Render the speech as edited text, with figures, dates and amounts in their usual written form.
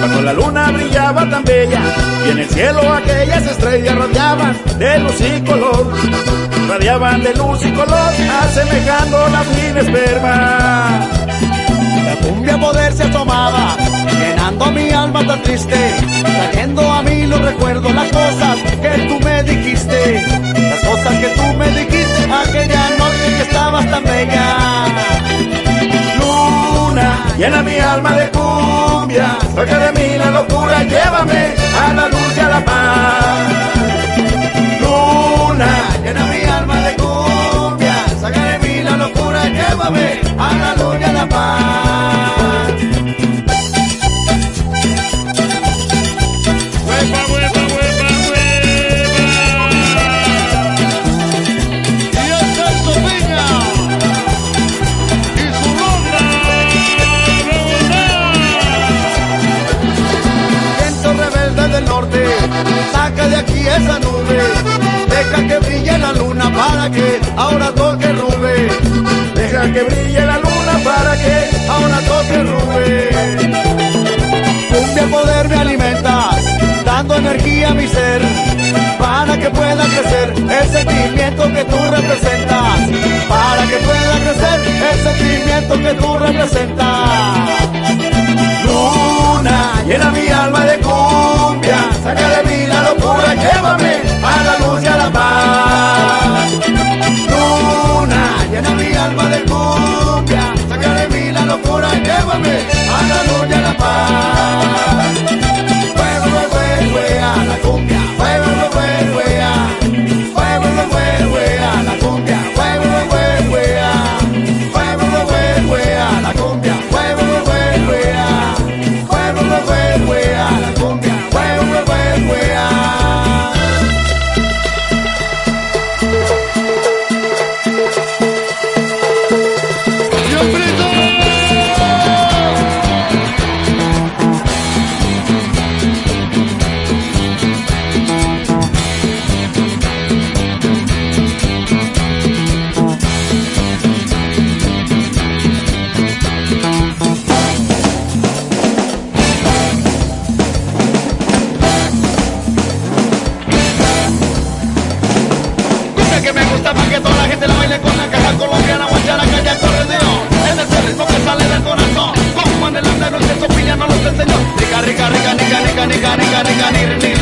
cuando la luna brillaba tan bella y en el cielo aquellas estrellas radiaban de luz y color, radiaban de luz y color, asemejando la fina esperma. La cumbia poder se asomaba, llenando mi alma tan triste, trayendo a mí los recuerdos, las cosas que tú me dijiste, las cosas que tú me dijiste aquella noche que estabas tan bella. Luna, llena mi alma de cumbia, saca de mí la locura, llévame a la luz y a la paz. Luna, Llena mi alma de cumbia, saca de mí la locura, llévame a la luz y a la paz. ¡Huepa, huepa, huepa, huepa! Y el Celso Piña y su ronda Viento rebelde del norte, saca de aquí esa nube, deja que brille la luna para que ahora toque Rubén. deja que brille la luna para que Ahora toque Rubén. Cumbia poder me alimentas, dando energía a mi ser, para que pueda crecer el sentimiento que tú representas, para que pueda crecer el sentimiento que tú representas. Luna, llena mi alma de cumbia, saca de mí la locura, llévame a la luz y a la paz. Luna, Llena mi alma de cumbia, saca de mí la locura, llévame a la luz y a la paz. Fuego, fuego, fuego, a la cumbia, fuego, fuego, fuego, fuego, fuego, fuego, a la cumbia, fuego, fuego, fuego, fuego, fuego, fuego, a la cumbia, fuego, fuego, fuego, fuego, fuego, fuego, a la cumbia, fuego, fuego, fuego. Cumbia que me gusta para que toda la gente la baile con la caja colombiana, guacharaca y acordeón. Es ese ritmo que sale del corazón. Como en el andero el que Sopilla no los enseñó. Rica, rica, rica, nica, nica, nica, nica, nica, nica, nica.